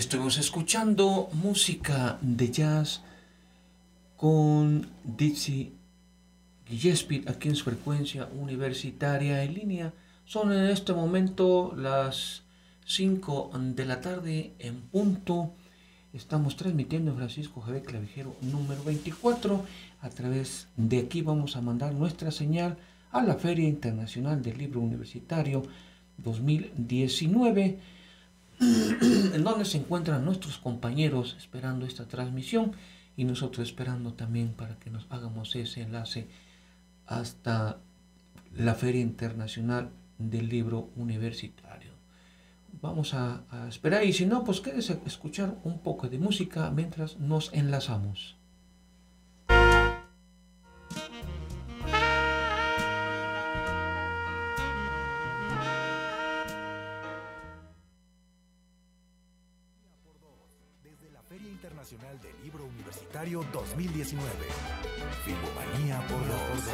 Estuvimos escuchando música de jazz con Dizzy Gillespie aquí en su frecuencia universitaria en línea. Son en este momento las 5 de la tarde en punto. Estamos transmitiendo en Francisco Javier Clavijero número 24. A través de aquí vamos a mandar nuestra señal a la Feria Internacional del Libro Universitario 2019, en donde se encuentran nuestros compañeros esperando esta transmisión y nosotros esperando también para que nos hagamos ese enlace hasta la Feria Internacional del Libro Universitario. Vamos a esperar y si no, pues quédese a escuchar un poco de música mientras nos enlazamos. Desde la Feria Internacional del Libro Universitario 2019. Filomanía por dos.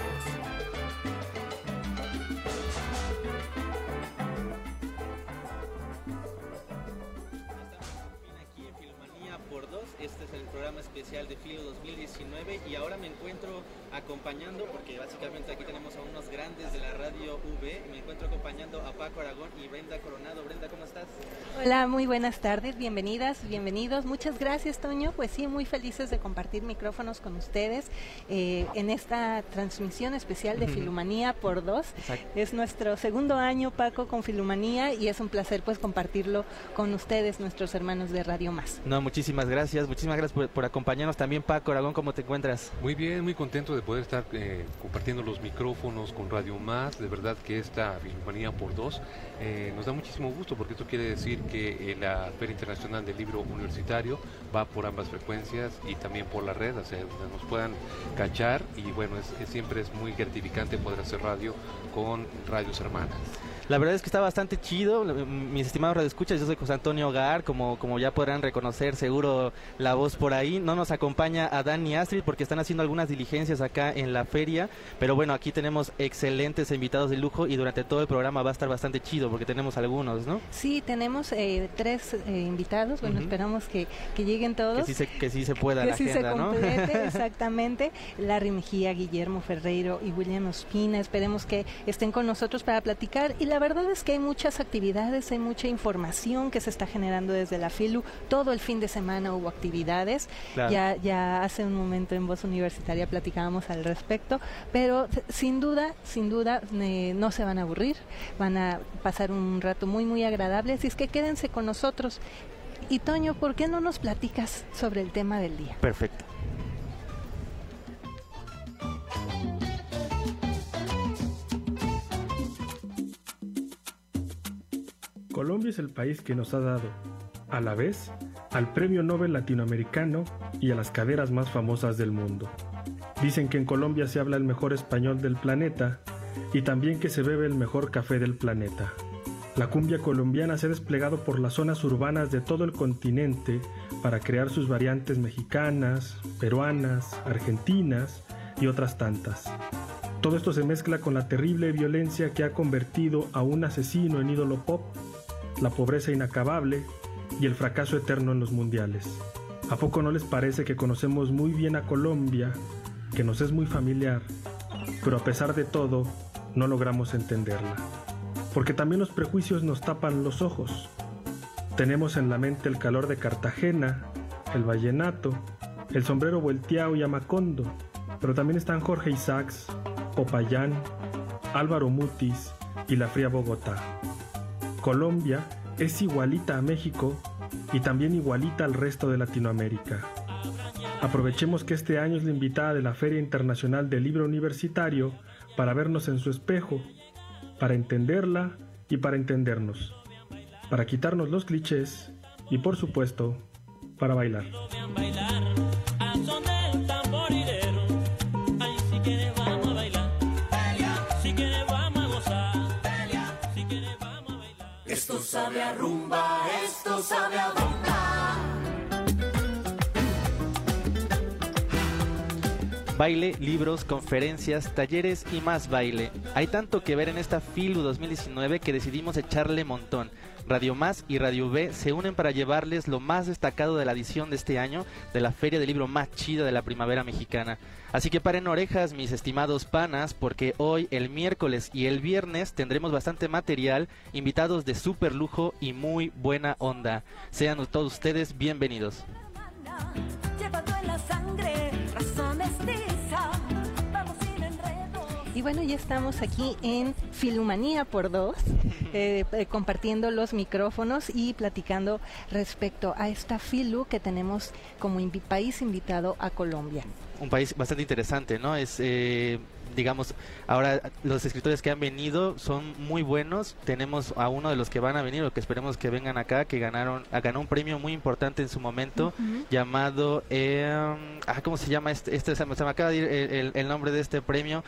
Este es el programa especial de Filo 2019 y ahora me encuentro acompañando, porque básicamente aquí tenemos a unos grandes de la radio V, me encuentro acompañando a Paco Aragón y Brenda Coronado. Brenda, ¿cómo estás? Hola, muy buenas tardes, bienvenidas, bienvenidos. Muchas gracias, Toño. Pues sí, muy felices de compartir micrófonos con ustedes en esta transmisión especial de Filomanía por dos. Exacto. Es nuestro segundo año, Paco, con Filomanía y es un placer pues compartirlo con ustedes, nuestros hermanos de Radio Más. No, muchísimas gracias por acompañarnos también. Paco Aragón, ¿cómo te encuentras? Muy bien, muy contento de poder estar compartiendo los micrófonos con Radio Más. De verdad que esta Filomanía por dos nos da muchísimo gusto, porque esto quiere decir que la Feria Internacional del Libro Universitario va por ambas frecuencias y también por la red, o sea, donde nos puedan cachar, y bueno, siempre es muy gratificante poder hacer radio con radios hermanas. La verdad es que está bastante chido, mis estimados radioescuchas. Yo soy José Antonio Gar, como ya podrán reconocer seguro la voz por ahí. No nos acompaña Adán y Astrid porque están haciendo algunas diligencias acá en la feria, pero bueno, aquí tenemos excelentes invitados de lujo y durante todo el programa va a estar bastante chido porque tenemos algunos, ¿no? Sí, tenemos 3 invitados, bueno, esperamos que lleguen todos. Que sí se pueda la agenda, ¿no? Que sí se complete, exactamente. Larry Mejía, Guillermo Ferreiro y William Ospina, esperemos que estén con nosotros para platicar. Y la verdad es que hay muchas actividades, hay mucha información que se está generando desde la FILU. Todo el fin de semana hubo actividades. Claro. Ya hace un momento en Voz Universitaria platicábamos al respecto, pero sin duda no se van a aburrir, van a pasar un rato muy muy agradable, así es que quédense con nosotros. Y Toño, ¿por qué no nos platicas sobre el tema del día? Perfecto. Colombia es el país que nos ha dado, a la vez, al Premio Nobel Latinoamericano y a las caderas más famosas del mundo. Dicen que en Colombia se habla el mejor español del planeta y también que se bebe el mejor café del planeta. La cumbia colombiana se ha desplegado por las zonas urbanas de todo el continente para crear sus variantes mexicanas, peruanas, argentinas y otras tantas. Todo esto se mezcla con la terrible violencia que ha convertido a un asesino en ídolo pop, la pobreza inacabable y el fracaso eterno en los mundiales. ¿A poco no les parece que conocemos muy bien a Colombia, que nos es muy familiar, pero a pesar de todo no logramos entenderla? Porque también los prejuicios nos tapan los ojos. Tenemos en la mente el calor de Cartagena, el vallenato, el sombrero volteado y Amacondo, pero también están Jorge Isaacs, Popayán, Álvaro Mutis y la fría Bogotá. Colombia es igualita a México y también igualita al resto de Latinoamérica. Aprovechemos que este año es la invitada de la Feria Internacional del Libro Universitario para vernos en su espejo, para entenderla y para entendernos, para quitarnos los clichés y, por supuesto, para bailar. Esto sabe a rumba, esto sabe a bomba. Baile, libros, conferencias, talleres y más baile. Hay tanto que ver en esta FILU 2019 que decidimos echarle montón. Radio Más y Radio B se unen para llevarles lo más destacado de la edición de este año de la feria del libro más chida de la primavera mexicana. Así que paren orejas, mis estimados panas, porque hoy, el miércoles y el viernes tendremos bastante material, invitados de súper lujo y muy buena onda. Sean todos ustedes bienvenidos. Y bueno, ya estamos aquí en Filumanía por 2, compartiendo los micrófonos y platicando respecto a esta Filu que tenemos como país invitado a Colombia. Un país bastante interesante, ¿no? Es, digamos, ahora los escritores que han venido son muy buenos. Tenemos a uno de los que van a venir, o que esperemos que vengan acá, que ganó un premio muy importante en su momento, llamado, ¿cómo se llama? Se me acaba de ir el nombre de este premio.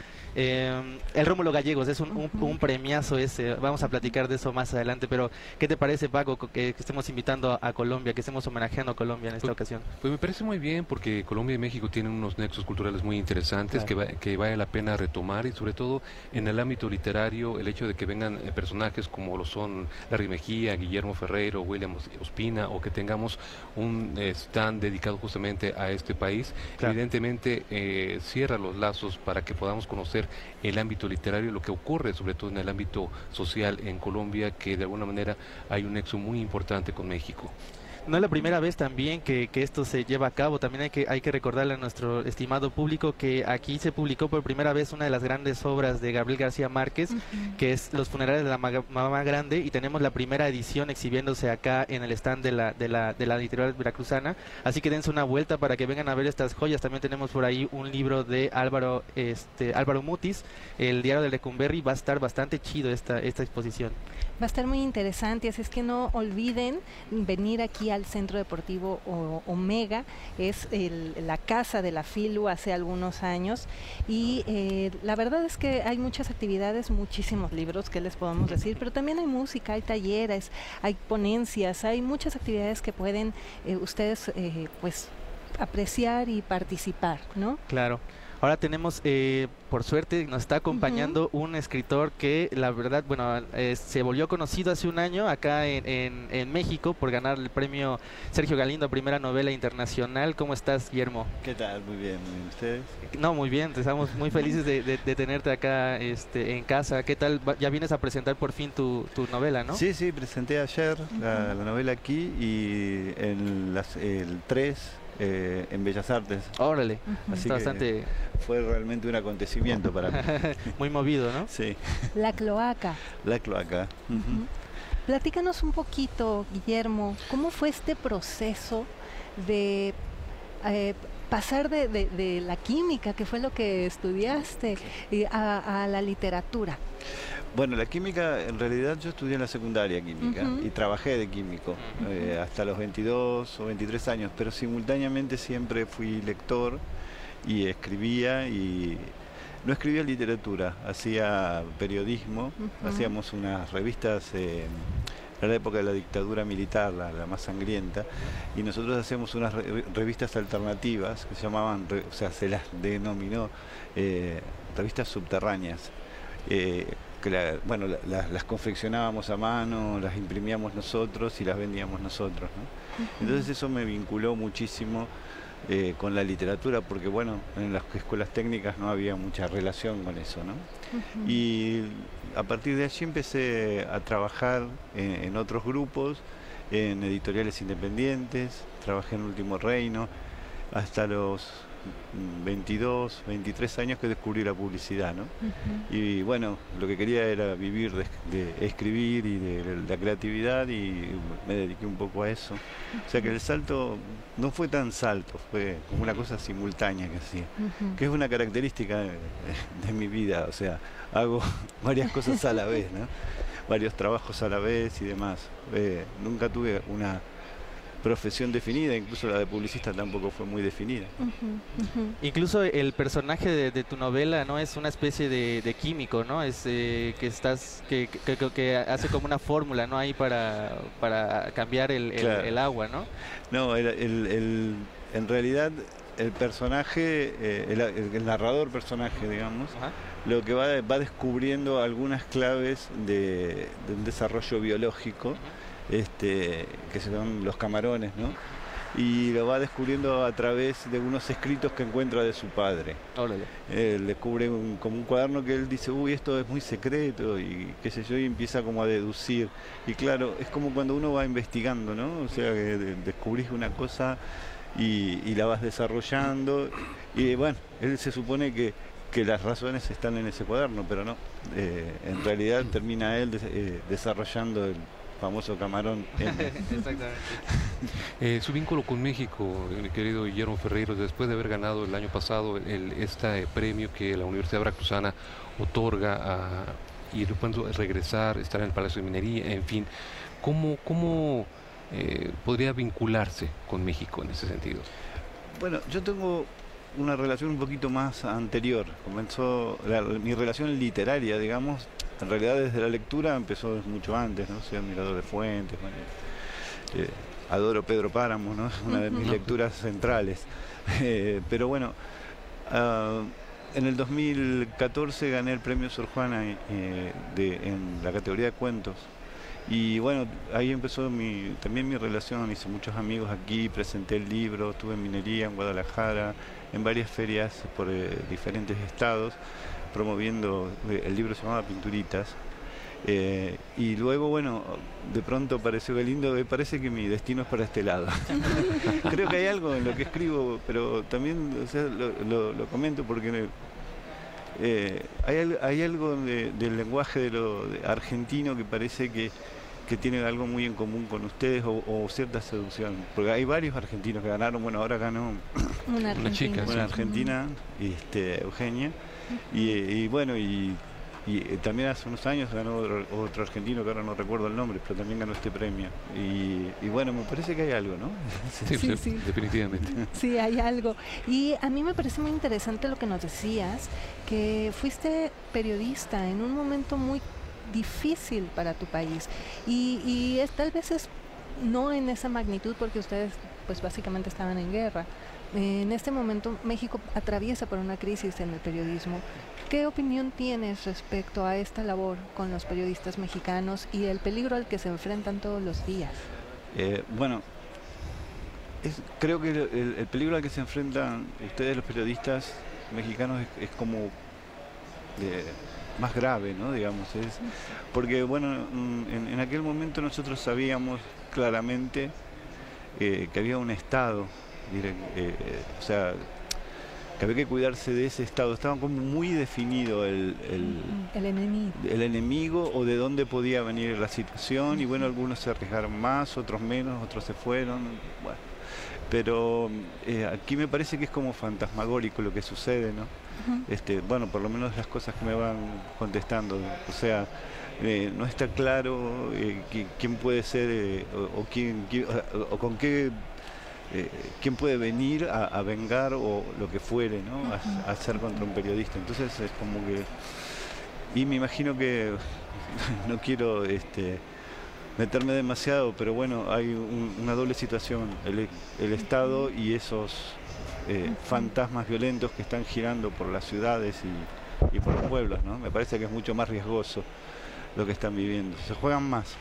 El Rómulo Gallegos, es un premiazo ese. Vamos a platicar de eso más adelante, pero ¿qué te parece, Paco, que estemos invitando a Colombia, que estemos homenajeando a Colombia en esta ocasión? Pues me parece muy bien, porque Colombia y México tienen unos nexos culturales muy interesantes, claro, que vale la pena retomar, y sobre todo en el ámbito literario, el hecho de que vengan personajes como lo son Larry Mejía, Guillermo Ferreiro, William Ospina, o que tengamos un stand dedicado justamente a este país, claro, evidentemente cierra los lazos para que podamos conocer el ámbito literario, lo que ocurre sobre todo en el ámbito social en Colombia, que de alguna manera hay un nexo muy importante con México. No es la primera vez también que esto se lleva a cabo. También hay que recordarle a nuestro estimado público que aquí se publicó por primera vez una de las grandes obras de Gabriel García Márquez, que es Los funerales de la mamá grande, y tenemos la primera edición exhibiéndose acá en el stand de la editorial veracruzana. Así que dense una vuelta para que vengan a ver estas joyas. También tenemos por ahí un libro de Álvaro Mutis, El diario de Lecumberri. Va a estar bastante chido esta exposición. Va a estar muy interesante, así es que no olviden venir aquí al Centro Deportivo Omega. Es la casa de la FILU hace algunos años, y la verdad es que hay muchas actividades, muchísimos libros, que les podemos decir, pero también hay música, hay talleres, hay ponencias, hay muchas actividades que pueden ustedes pues apreciar y participar, ¿no? Claro. Ahora tenemos, por suerte, nos está acompañando un escritor que, la verdad, bueno, se volvió conocido hace un año acá en México por ganar el premio Sergio Galindo, primera novela internacional. ¿Cómo estás, Guillermo? ¿Qué tal? Muy bien. ¿Ustedes? No, muy bien. Estamos muy felices de tenerte acá en casa. ¿Qué tal? Ya vienes a presentar por fin tu novela, ¿no? Sí, presenté ayer la novela aquí, y el 3... en Bellas Artes. Órale, así está que bastante... fue realmente un acontecimiento para mí. Muy movido, ¿no? Sí. La cloaca. La cloaca. Platícanos un poquito, Guillermo, ¿cómo fue este proceso de pasar de la química, que fue lo que estudiaste, a la literatura? Bueno, la química, en realidad yo estudié en la secundaria química y trabajé de químico hasta los 22 o 23 años, pero simultáneamente siempre fui lector y escribía, y no escribía literatura, hacía periodismo, hacíamos unas revistas en la época de la dictadura militar, la más sangrienta, y nosotros hacíamos unas revistas alternativas que se llamaban, o sea, se las denominó revistas subterráneas. Que las confeccionábamos a mano, las imprimíamos nosotros y las vendíamos nosotros, ¿no? Entonces eso me vinculó muchísimo con la literatura, porque bueno, en las escuelas técnicas no había mucha relación con eso, ¿no? Y a partir de allí empecé a trabajar en otros grupos, en editoriales independientes. Trabajé en Último Reino hasta los 22, 23 años que descubrí la publicidad, ¿no? Y bueno, lo que quería era vivir de escribir y de la creatividad, y me dediqué un poco a eso. O sea que el salto no fue tan salto, fue como una cosa simultánea que hacía, que es una característica de mi vida. O sea, hago varias cosas a la vez, ¿no? Varios trabajos a la vez y demás. Nunca tuve una profesión definida, incluso la de publicista tampoco fue muy definida. Incluso el personaje de tu novela, ¿no? Es una especie de químico, ¿no? Es que hace como una fórmula, ¿no? Ahí para cambiar el agua, ¿no? No, en realidad el personaje, el narrador personaje, digamos, lo que va descubriendo algunas claves de un desarrollo biológico, que son los camarones, ¿no? Y lo va descubriendo a través de unos escritos que encuentra de su padre. Él descubre como un cuaderno que él dice, uy, esto es muy secreto, y qué sé yo, y empieza como a deducir. Y claro, es como cuando uno va investigando, ¿no? O sea, que descubrís una cosa y la vas desarrollando. Y bueno, él se supone que las razones están en ese cuaderno, pero no. En realidad termina él desarrollando el famoso camarón. Exactamente. Su vínculo con México, mi querido Guillermo Ferreiro, después de haber ganado el año pasado este premio que la Universidad Veracruzana otorga y después regresar, estar en el Palacio de Minería, en fin, ¿cómo podría vincularse con México en ese sentido? Bueno, yo tengo una relación un poquito más anterior. Comenzó mi relación literaria, digamos. En realidad desde la lectura empezó mucho antes, ¿no? Soy admirador de Fuentes, bueno, adoro Pedro Páramo, ¿no? Es una de mis lecturas centrales. Pero bueno, en el 2014 gané el premio Sor Juana en la categoría de cuentos. Y bueno, ahí empezó también mi relación, hice muchos amigos aquí, presenté el libro, estuve en Minería, en Guadalajara, en varias ferias por diferentes estados, promoviendo, el libro se llamaba Pinturitas, y luego, bueno, de pronto pareció que lindo, me parece que mi destino es para este lado. Creo que hay algo en lo que escribo, pero también, o sea, lo comento porque hay algo del lenguaje de argentino que parece que tiene algo muy en común con ustedes o cierta seducción, porque hay varios argentinos que ganaron. Bueno, ahora ganó una chica, una argentina, Eugenia, y bueno, y también hace unos años ganó otro argentino que ahora no recuerdo el nombre, pero también ganó este premio, y bueno, me parece que hay algo, ¿no? Sí, definitivamente. Sí, hay algo. Y a mí me parece muy interesante lo que nos decías, que fuiste periodista en un momento muy difícil para tu país, y tal vez es no en esa magnitud, porque ustedes pues básicamente estaban en guerra. En este momento México atraviesa por una crisis en el periodismo. ¿Qué opinión tienes respecto a esta labor con los periodistas mexicanos y el peligro al que se enfrentan todos los días? Bueno, creo que el peligro al que se enfrentan ustedes los periodistas mexicanos es como más grave, ¿no? Digamos, porque bueno, en aquel momento nosotros sabíamos claramente que había un Estado, o sea, que había que cuidarse de ese Estado. Estaba como muy definido el enemigo o de dónde podía venir la situación, y bueno, algunos se arriesgaron más, otros menos, otros se fueron, bueno. Pero aquí me parece que es como fantasmagórico lo que sucede, ¿no? Bueno, por lo menos las cosas que me van contestando, o sea, no está claro quién puede ser o con qué, quién puede venir a vengar o lo que fuere, ¿no? A hacer contra un periodista. Entonces es como que, y me imagino que no quiero meterme demasiado, pero bueno, hay una doble situación, el Estado y esos fantasmas violentos que están girando por las ciudades y por los pueblos, ¿no? Me parece que es mucho más riesgoso lo que están viviendo. Se juegan más.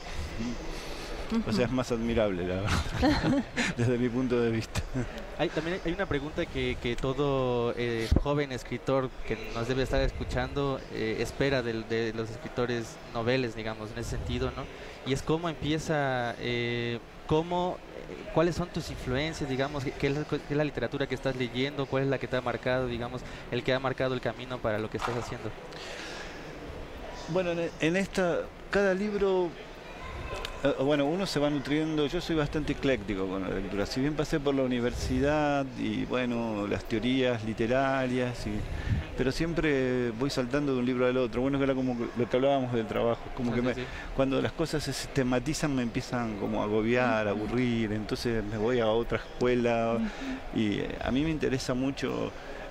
O sea, es más admirable, la verdad, desde mi punto de vista. También hay una pregunta que todo joven escritor que nos debe estar escuchando espera de los escritores noveles, digamos, en ese sentido, ¿no? Y es cómo empieza, cuáles son tus influencias, digamos, qué es la literatura que estás leyendo, cuál es la que te ha marcado, digamos, el que ha marcado el camino para lo que estás haciendo. Bueno, cada libro, bueno, uno se va nutriendo. Yo soy bastante ecléctico con la lectura. Si bien pasé por la universidad y bueno, las teorías literarias, pero siempre voy saltando de un libro al otro. Bueno, que era como lo que hablábamos del trabajo, como que cuando las cosas se sistematizan me empiezan como a agobiar, a aburrir, entonces me voy a otra escuela, y a mí me interesa mucho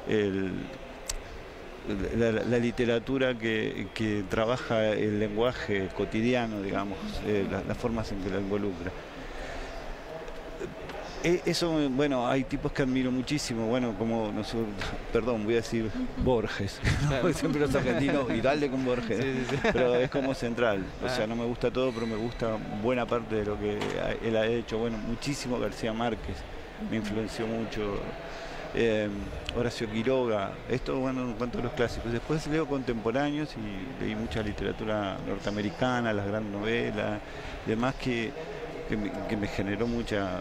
la literatura que trabaja el lenguaje cotidiano, digamos, las formas en que la involucra. Eso, bueno, hay tipos que admiro muchísimo, bueno, como, no sé, perdón, voy a decir Borges, claro. Siempre los argentinos, y dale con Borges, sí. Pero es como central, o sea, no me gusta todo, pero me gusta buena parte de lo que él ha hecho, bueno, muchísimo García Márquez, me influenció mucho, Horacio Quiroga, esto, bueno, en cuanto a los clásicos. Después leo contemporáneos y leí mucha literatura norteamericana, las grandes novelas, demás que me generó mucha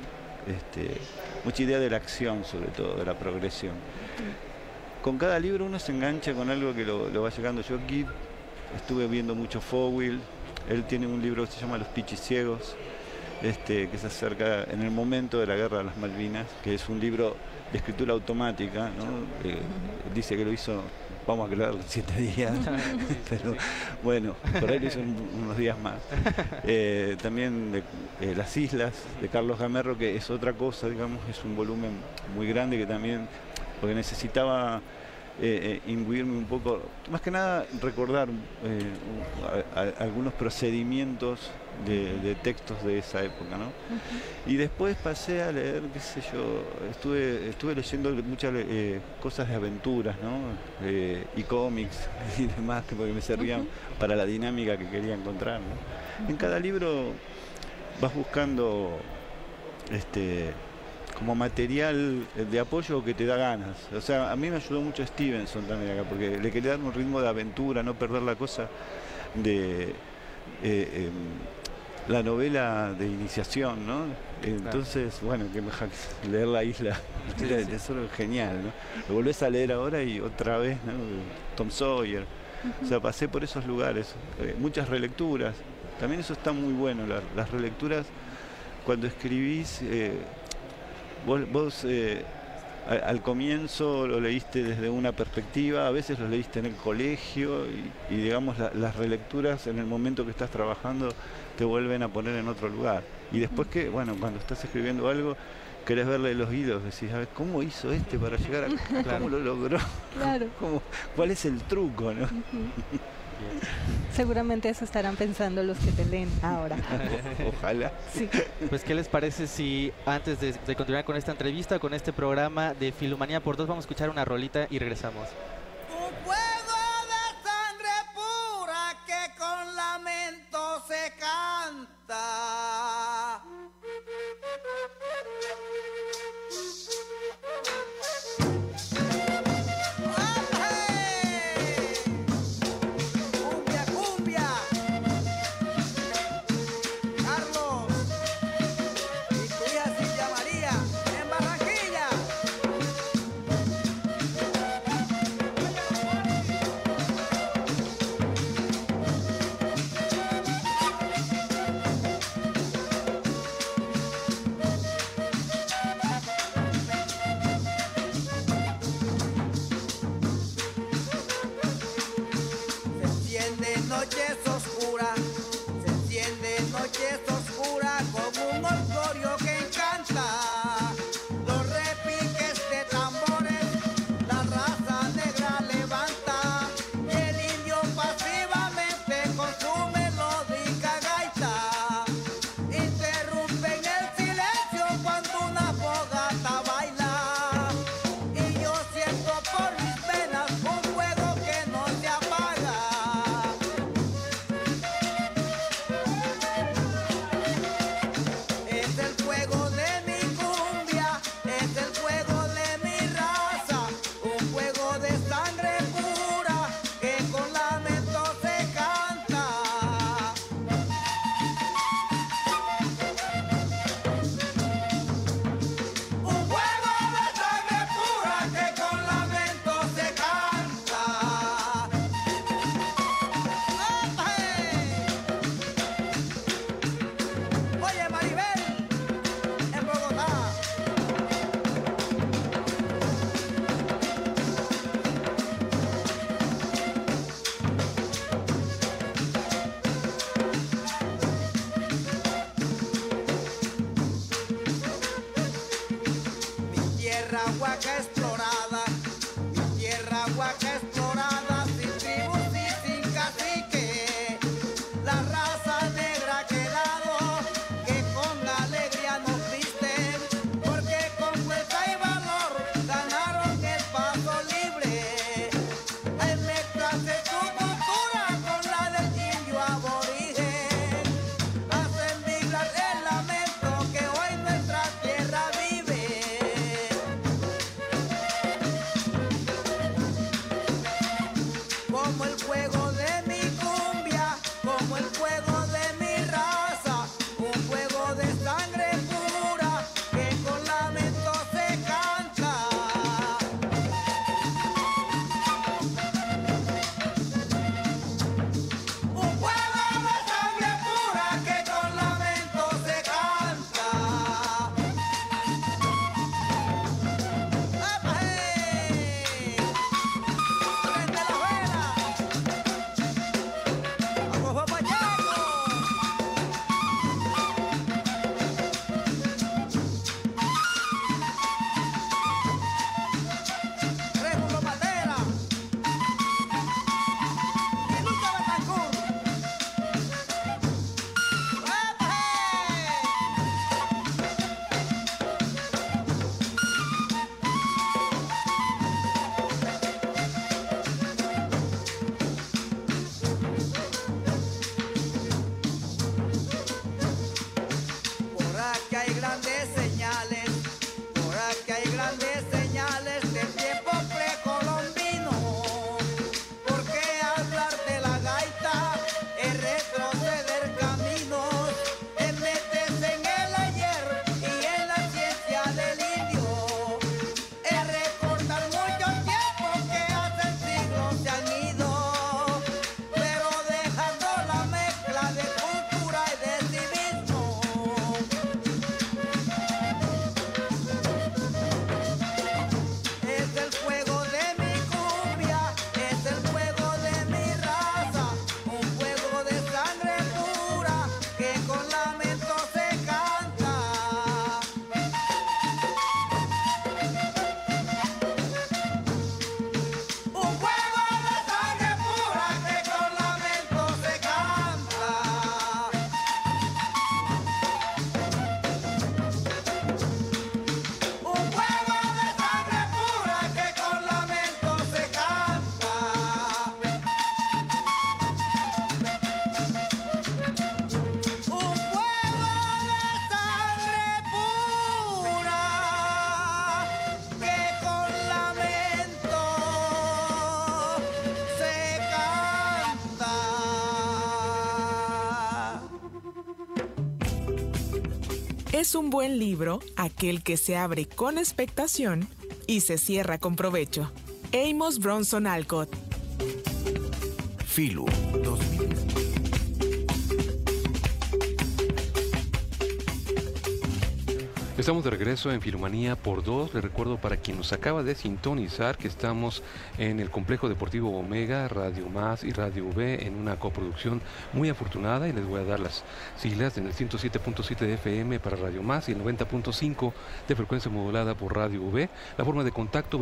idea de la acción, sobre todo, de la progresión. Con cada libro uno se engancha con algo que lo va llegando. Yo aquí estuve viendo mucho Fowell, él tiene un libro que se llama Los Pichiciegos, que se acerca en el momento de la Guerra de las Malvinas, que es un libro de escritura automática, ¿no? Dice que lo hizo, vamos a creer, 7 días, pero bueno, por ahí lo hizo unos días más. También de Las Islas, de Carlos Gamerro, que es otra cosa, digamos, es un volumen muy grande que también, porque necesitaba imbuirme un poco, más que nada recordar algunos procedimientos de textos de esa época, ¿no? Y después pasé a leer, qué sé yo, estuve leyendo muchas cosas de aventuras, ¿no? Y cómics y demás, porque me servían para la dinámica que quería encontrar, ¿no? En cada libro vas buscando como material de apoyo que te da ganas. O sea, a mí me ayudó mucho Stevenson también acá, porque le quería dar un ritmo de aventura, no perder la cosa de la novela de iniciación, ¿no? Entonces, bueno, que mejor leer La Isla, eso es genial, ¿no? Lo volvés a leer ahora y otra vez, ¿no? Tom Sawyer. O sea, pasé por esos lugares, muchas relecturas. También eso está muy bueno, las relecturas, cuando escribís, vos al comienzo lo leíste desde una perspectiva, a veces lo leíste en el colegio y digamos las relecturas en el momento que estás trabajando te vuelven a poner en otro lugar. Y después que, bueno, cuando estás escribiendo algo, querés verle los hilos, decís, a ver, ¿cómo hizo para llegar acá? ¿Cómo lo logró? Claro. ¿Cuál es el truco, no? Seguramente eso estarán pensando los que te leen ahora. Ojalá. Sí. Pues, ¿qué les parece si antes de continuar con esta entrevista, con este programa de Filumanía por 2, vamos a escuchar una rolita y regresamos? Un fuego de sangre pura que con lamento se canta. Raza negra que dado, que con alegría nos visten. Es un buen libro aquel que se abre con expectación y se cierra con provecho. Amos Bronson Alcott. Filu 2000. Estamos de regreso en Filumanía por 2. Les recuerdo para quien nos acaba de sintonizar que estamos en el Complejo Deportivo Omega, Radio Más y Radio V en una coproducción muy afortunada, y les voy a dar las siglas en el 107.7 de FM para Radio Más y el 90.5 de frecuencia modulada por Radio V. La forma de contacto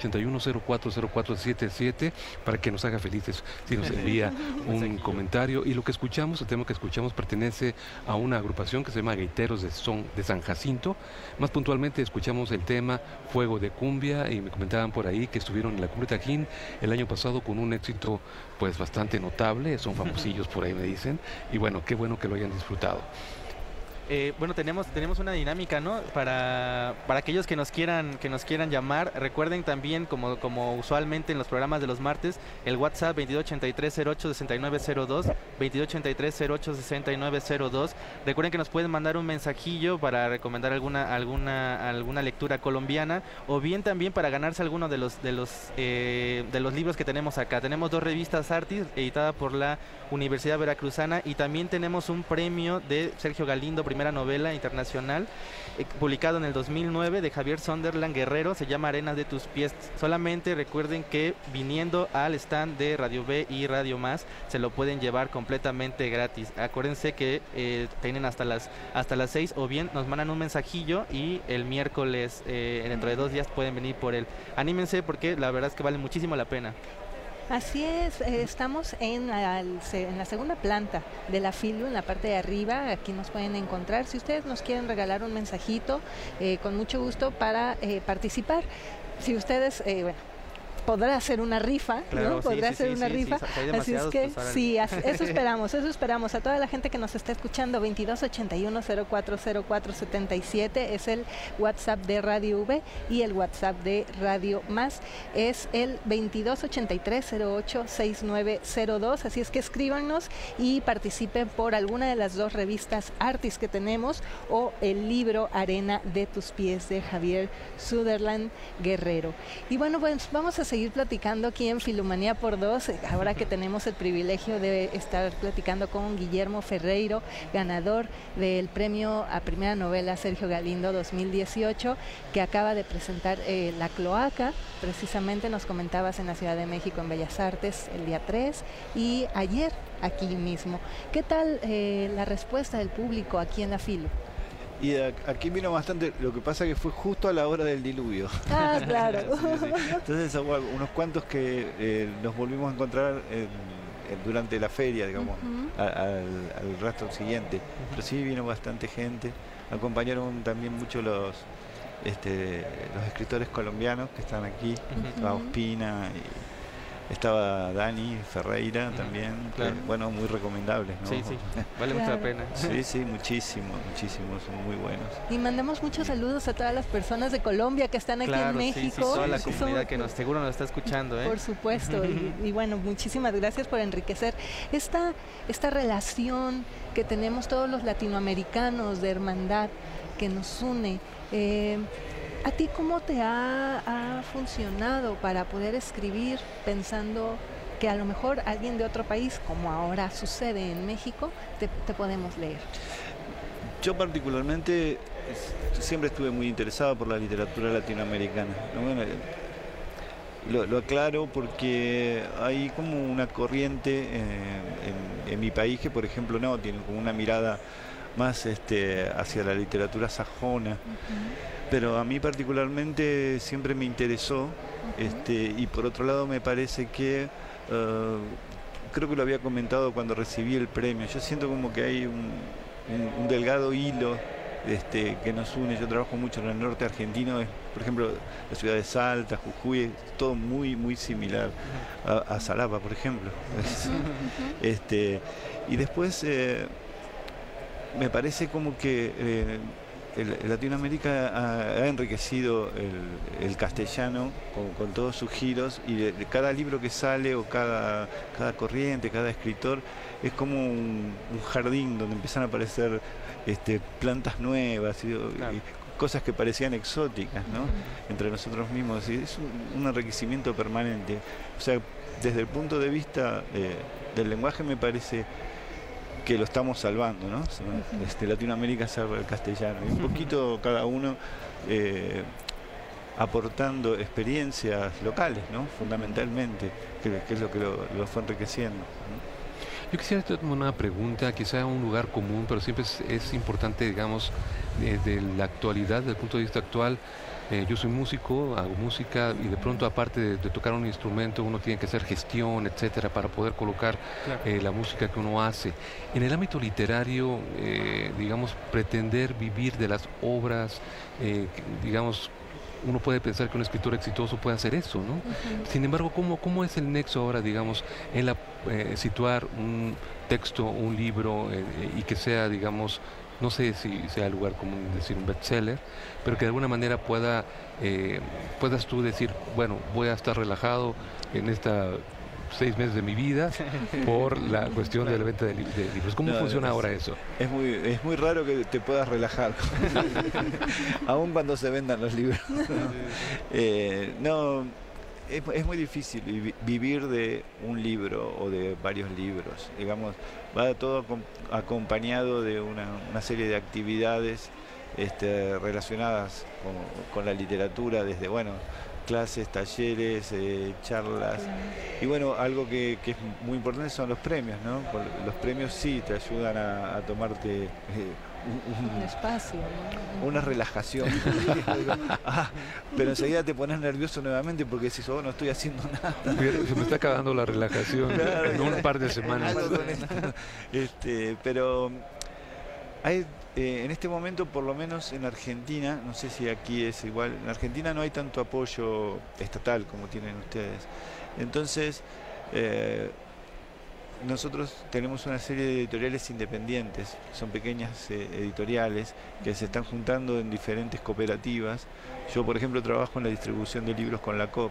2281-040477 para que nos haga felices si nos envía un comentario. Y lo que escuchamos, el tema que escuchamos pertenece a una agrupación que se llama Gaiteros de San Jacinto. Más puntualmente escuchamos el tema Fuego de Cumbia, y me comentaban por ahí que estuvieron en la Cumbre Tajín el año pasado con un éxito pues bastante notable. Son famosillos por ahí, me dicen, y bueno, qué bueno que lo hayan disfrutado. Bueno, tenemos una dinámica, ¿no? Para aquellos que nos quieran llamar. Recuerden también, como usualmente en los programas de los martes, el WhatsApp 2283-08-6902, 2283-08-6902. Recuerden que nos pueden mandar un mensajillo para recomendar alguna lectura colombiana, o bien también para ganarse alguno de los libros que tenemos acá. Tenemos 2 revistas Artis, editada por la Universidad Veracruzana, y también tenemos un premio de Sergio Galindo, primera novela internacional, publicado en el 2009, de Javier Sunderland Guerrero. Se llama Arenas de tus pies. Solamente recuerden que viniendo al stand de Radio B y Radio Más se lo pueden llevar completamente gratis. Acuérdense que tienen hasta las 6, o bien nos mandan un mensajillo y el miércoles, dentro de 2 días, pueden venir por él. Anímense, porque la verdad es que vale muchísimo la pena. Así es, estamos en la segunda planta de la Filu, en la parte de arriba. Aquí nos pueden encontrar. Si ustedes nos quieren regalar un mensajito, con mucho gusto para participar. Si ustedes, podrá hacer una rifa, claro, ¿no? Podrá hacer una rifa. Así es que pues, sí, eso esperamos. A toda la gente que nos está escuchando, 2281-040477 es el WhatsApp de Radio V, y el WhatsApp de Radio Más es el 2283-086902. Así es que escríbanos y participen por alguna de las 2 revistas Artis que tenemos, o el libro Arena de tus pies de Javier Sunderland Guerrero. Y bueno, pues vamos a seguir platicando aquí en Filumanía por 2, ahora que tenemos el privilegio de estar platicando con Guillermo Ferreiro, ganador del premio a primera novela Sergio Galindo 2018, que acaba de presentar La Cloaca. Precisamente nos comentabas en la Ciudad de México, en Bellas Artes, el día 3, y ayer aquí mismo. ¿Qué tal la respuesta del público aquí en la Filu? Y aquí vino bastante, lo que pasa que fue justo a la hora del diluvio. Ah, claro. Sí. Entonces hubo unos cuantos que nos volvimos a encontrar durante la feria, digamos, al rastro siguiente. Pero sí vino bastante gente. Acompañaron también mucho los escritores colombianos que están aquí. Estaba Ospina, y estaba Dani Ferreira también, claro. Bueno, muy recomendables, ¿no? Sí, vale mucho la pena. Sí, muchísimo, son muy buenos. Y mandamos muchos saludos a todas las personas de Colombia que están aquí en México. Sí, toda la comunidad que seguro nos está escuchando, ¿eh? Por supuesto, y bueno, muchísimas gracias por enriquecer esta relación que tenemos todos los latinoamericanos de hermandad que nos une. ¿A ti cómo te ha funcionado para poder escribir pensando que a lo mejor alguien de otro país, como ahora sucede en México, te podemos leer? Yo particularmente siempre estuve muy interesado por la literatura latinoamericana. Bueno, lo aclaro porque hay como una corriente en mi país que, por ejemplo, no tiene como una mirada más hacia la literatura sajona. Pero a mí particularmente siempre me interesó, y por otro lado me parece que, creo que lo había comentado cuando recibí el premio, yo siento como que hay un delgado hilo que nos une. Yo trabajo mucho en el norte argentino, por ejemplo, la ciudad de Salta, Jujuy, todo muy, muy similar a Xalapa, por ejemplo. Y después me parece como que Latinoamérica ha enriquecido el castellano con todos sus giros, y cada libro que sale o cada corriente, cada escritor es como un jardín donde empiezan a aparecer plantas nuevas y cosas que parecían exóticas, ¿no? Entre nosotros mismos, y es un enriquecimiento permanente. O sea, desde el punto de vista del lenguaje me parece que lo estamos salvando, ¿no? Latinoamérica salva el castellano, y un poquito cada uno aportando experiencias locales, ¿no? Fundamentalmente, que es lo que lo fue enriqueciendo, ¿no? Yo quisiera hacer una pregunta, quizá un lugar común, pero siempre es importante, digamos, de la actualidad, desde el punto de vista actual. Yo soy músico, hago música, y de pronto, aparte de tocar un instrumento, uno tiene que hacer gestión, etcétera, para poder colocar la música que uno hace. En el ámbito literario, digamos, pretender vivir de las obras, digamos, uno puede pensar que un escritor exitoso puede hacer eso, ¿no? Sin embargo, ¿cómo es el nexo ahora, digamos, en situar un texto, un libro, y que sea, digamos, no sé si sea el lugar común decir un bestseller, pero que de alguna manera puedas tú decir, bueno, voy a estar relajado en esta 6 meses de mi vida por la cuestión de la venta de libros? ¿Cómo funciona ahora eso? Es muy raro que te puedas relajar, aún cuando se vendan los libros. Es muy difícil vivir de un libro o de varios libros. Digamos, va todo acompañado de una serie de actividades relacionadas con la literatura, desde, clases, talleres, charlas. Y algo que es muy importante son los premios, ¿no? Los premios sí te ayudan a tomarte un espacio, ¿no? Una relajación. Pero enseguida te pones nervioso nuevamente porque decís, no estoy haciendo nada. Se me está acabando la relajación en un par de semanas. Pero hay, en este momento, por lo menos en Argentina, no sé si aquí es igual, en Argentina no hay tanto apoyo estatal como tienen ustedes. Entonces, nosotros tenemos una serie de editoriales independientes, son pequeñas editoriales que se están juntando en diferentes cooperativas. Yo, por ejemplo, trabajo en la distribución de libros con la COP.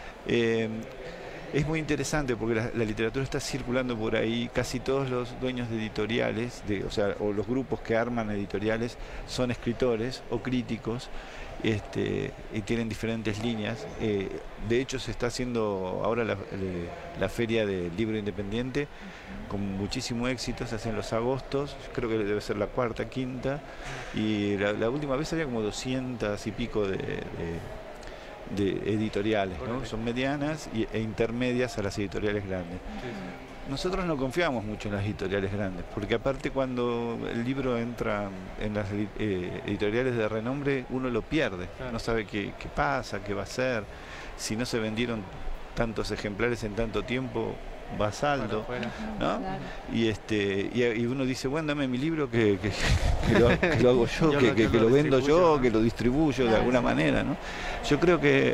Es muy interesante porque la literatura está circulando por ahí. Casi todos los dueños de editoriales, o los grupos que arman editoriales, son escritores o críticos, y tienen diferentes líneas. De hecho, se está haciendo ahora la feria del libro independiente con muchísimo éxito. Se hacen los agostos, creo que debe ser la cuarta, quinta, y la última vez había como 200 y pico de editoriales, ¿no? Son medianas e intermedias a las editoriales grandes. Nosotros no confiamos mucho en las editoriales grandes, porque aparte, cuando el libro entra en las editoriales de renombre, uno lo pierde, no sabe qué pasa, qué va a hacer. Si no se vendieron tantos ejemplares en tanto tiempo, va a saldo, ¿no? Y uno dice, dame mi libro que lo hago yo, que lo vendo yo, que lo distribuyo de alguna manera, ¿no? Yo creo que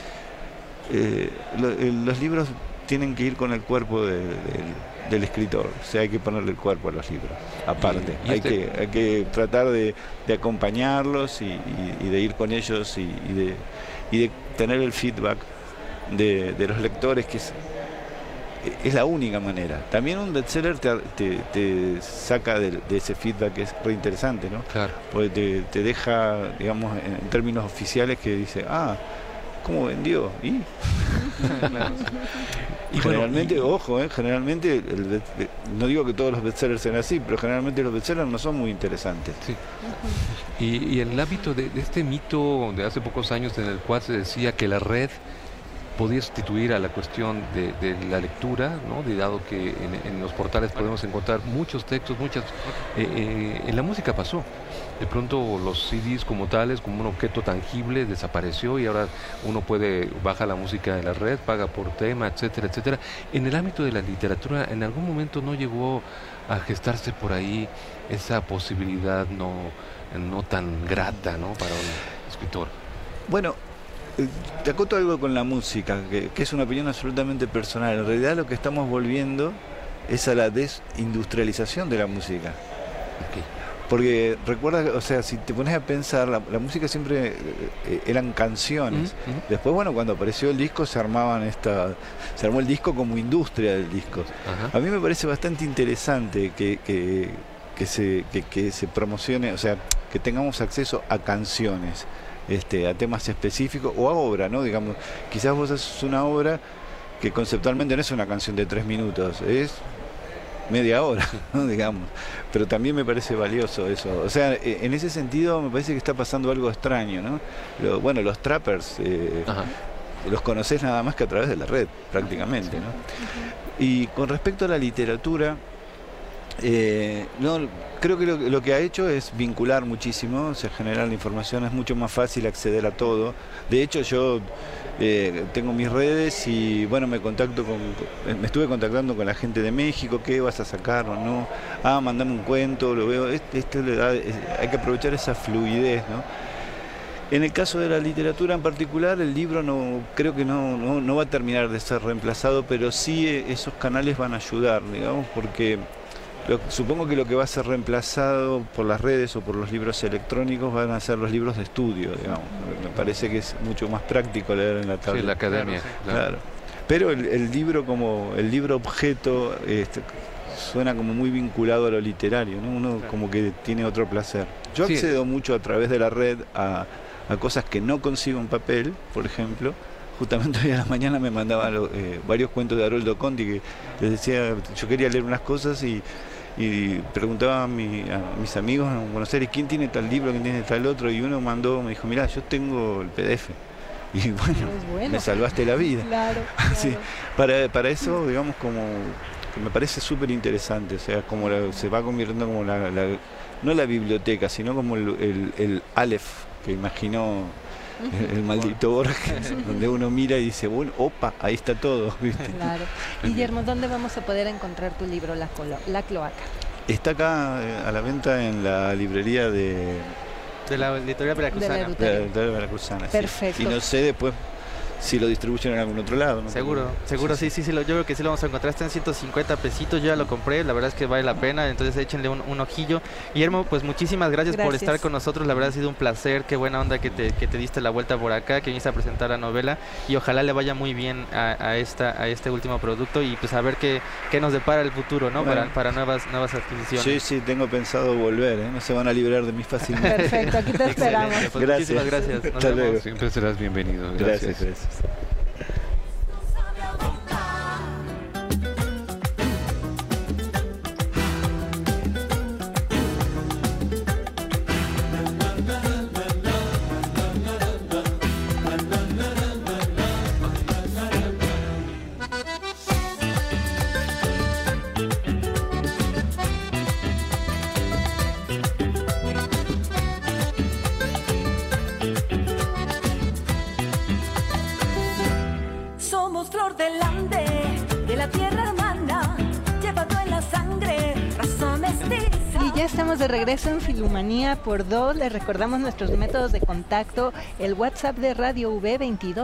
los libros tienen que ir con el cuerpo del escritor. O sea, hay que ponerle el cuerpo a los libros, aparte. Hay que tratar de acompañarlos y de ir con ellos y de tener el feedback de los lectores, que es la única manera. También un bestseller te saca de ese feedback, que es re interesante, ¿no? Claro. Porque te deja, digamos, en términos oficiales, que dice, ¿cómo vendió? ¿Y? Y generalmente, generalmente, no digo que todos los bestsellers sean así, pero generalmente los bestsellers no son muy interesantes. Sí. Y el hábito de este mito de hace pocos años, en el cual se decía que la red podía sustituir a la cuestión de la lectura, ¿no? Dado que en los portales podemos encontrar muchos textos, en la música pasó. De pronto los CDs como tales, como un objeto tangible, desapareció, y ahora uno baja la música de la red, paga por tema, etcétera, etcétera. En el ámbito de la literatura, ¿en algún momento no llegó a gestarse por ahí esa posibilidad no tan grata, ¿no?, para un escritor? Bueno, te acoto algo con la música, que es una opinión absolutamente personal. En realidad lo que estamos volviendo es a la desindustrialización de la música. Porque recuerda, o sea, si te pones a pensar, la música siempre eran canciones. Después, bueno, cuando apareció el disco se armó el disco como industria del disco. A mí me parece bastante interesante que se promocione, o sea, que tengamos acceso a canciones, a temas específicos o a obra, ¿no? Digamos, quizás vos haces una obra que conceptualmente no es una canción de 3 minutos, es media hora, ¿no? Digamos, pero también me parece valioso eso. O sea, en ese sentido me parece que está pasando algo extraño, ¿no? Bueno, los trappers los conocés nada más que a través de la red, prácticamente, ¿no? Y con respecto a la literatura, no, creo que lo que ha hecho es vincular muchísimo, o sea, generar la información, es mucho más fácil acceder a todo. De hecho, yo tengo mis redes y bueno, me estuve contactando con la gente de México, ¿qué vas a sacar o no? Mandame un cuento, lo veo, esto le da, hay que aprovechar esa fluidez, ¿no? En el caso de la literatura en particular, el libro creo que no va a terminar de ser reemplazado, pero sí esos canales van a ayudar, digamos, porque supongo que lo que va a ser reemplazado por las redes o por los libros electrónicos van a ser los libros de estudio, digamos. Me parece que es mucho más práctico leer en la tablet. Sí, la academia. Claro. Pero el libro como el libro objeto suena como muy vinculado a lo literario, ¿no? Uno como que tiene otro placer. Yo accedo mucho a través de la red a cosas que no consigo en papel, por ejemplo. Justamente hoy a la mañana me mandaban varios cuentos de Haroldo Conti que les decía, yo quería leer unas cosas y preguntaba a mis amigos en Buenos Aires quién tiene tal libro, quién tiene tal otro, y uno me dijo, mirá, yo tengo el PDF. Y bueno, me salvaste la vida. Claro. Sí, para eso, digamos, como que me parece súper interesante, o sea, como se va convirtiendo como no la biblioteca, sino como el Aleph que imaginó el maldito Borges, donde uno mira y dice, bueno, opa, ahí está todo, ¿viste? Claro. Guillermo, ¿dónde vamos a poder encontrar tu libro, La Cloaca? Está acá a la venta en la librería de la editorial veracruzana. De la editorial veracruzana. Perfecto. Sí. Y no sé después si lo distribuyen en algún otro lado, ¿no? Seguro, sí, yo creo que sí lo vamos a encontrar. Está en 150 pesitos, yo ya lo compré, la verdad es que vale la pena, entonces échenle un ojillo. Guillermo, pues muchísimas gracias por estar con nosotros, la verdad ha sido un placer, qué buena onda que te diste la vuelta por acá, que viniste a presentar la novela, y ojalá le vaya muy bien a este último producto, y pues a ver qué nos depara el futuro, ¿no? Bueno, para nuevas adquisiciones. Sí, tengo pensado volver, no se van a librar de mí fácilmente. Perfecto, aquí te esperamos. Pues muchísimas gracias. Hasta luego. Siempre serás bienvenido. Gracias. Estamos de regreso en Filumanía por 2. Les recordamos nuestros métodos de contacto. El WhatsApp de Radio V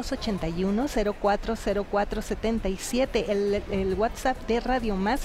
2281-040477. El WhatsApp de Radio Más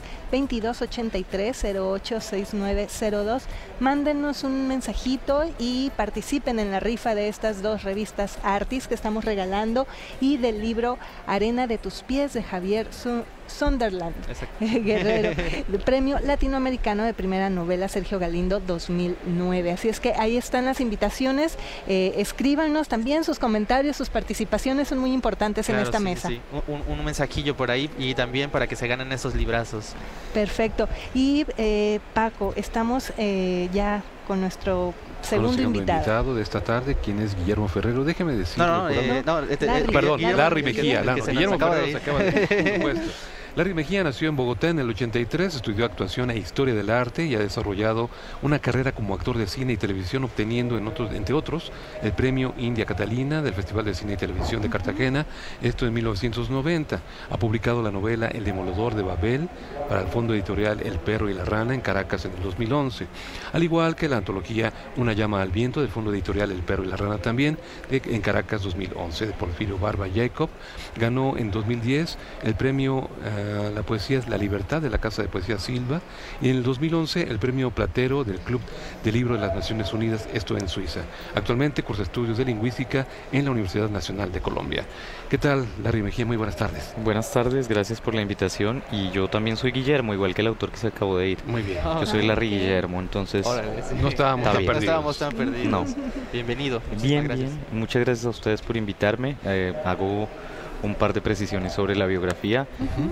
2283-086902. Mándenos un mensajito y participen en la rifa de estas 2 revistas Artis que estamos regalando y del libro Arena de tus pies de Javier Sunderland Guerrero, el Premio Latinoamericano de Primera Novela Sergio Galindo 2009. Así es que ahí están las invitaciones, escríbanos también sus comentarios, sus participaciones son muy importantes en esta mesa. Sí. Un mensajillo por ahí y también para que se ganen esos librazos. Perfecto. Y Paco, estamos ya con nuestro segundo invitado de esta tarde, quien es Guillermo Ferrero. Déjeme decir. Perdón, Larry Mejía. Guillermo Ferrero se acaba de decir, por supuesto. Larry Mejía nació en Bogotá en el 83, estudió actuación e historia del arte y ha desarrollado una carrera como actor de cine y televisión, obteniendo entre otros el premio India Catalina del Festival de Cine y Televisión de Cartagena, esto en 1990. Ha publicado la novela El Demoledor de Babel para el fondo editorial El Perro y la Rana en Caracas en el 2011, al igual que la antología Una llama al viento del fondo editorial El Perro y la Rana también en Caracas 2011 de Porfirio Barba Jacob. Ganó en 2010 el premio la poesía La Libertad de la Casa de Poesía Silva, y en el 2011 el premio Platero del Club de Libro de las Naciones Unidas, esto en Suiza. Actualmente cursa estudios de lingüística en la Universidad Nacional de Colombia. ¿Qué tal, Larry Mejía? Muy buenas tardes. Buenas tardes, gracias por la invitación. Y yo también soy Guillermo, igual que el autor que se acabó de ir. Muy bien. Yo soy Larry Guillermo, entonces... Órale, sí. No estábamos tan perdidos. No estábamos tan perdidos. No. Bienvenido. Bien, gracias. bien. Muchas gracias a ustedes por invitarme. Hago un par de precisiones sobre la biografía.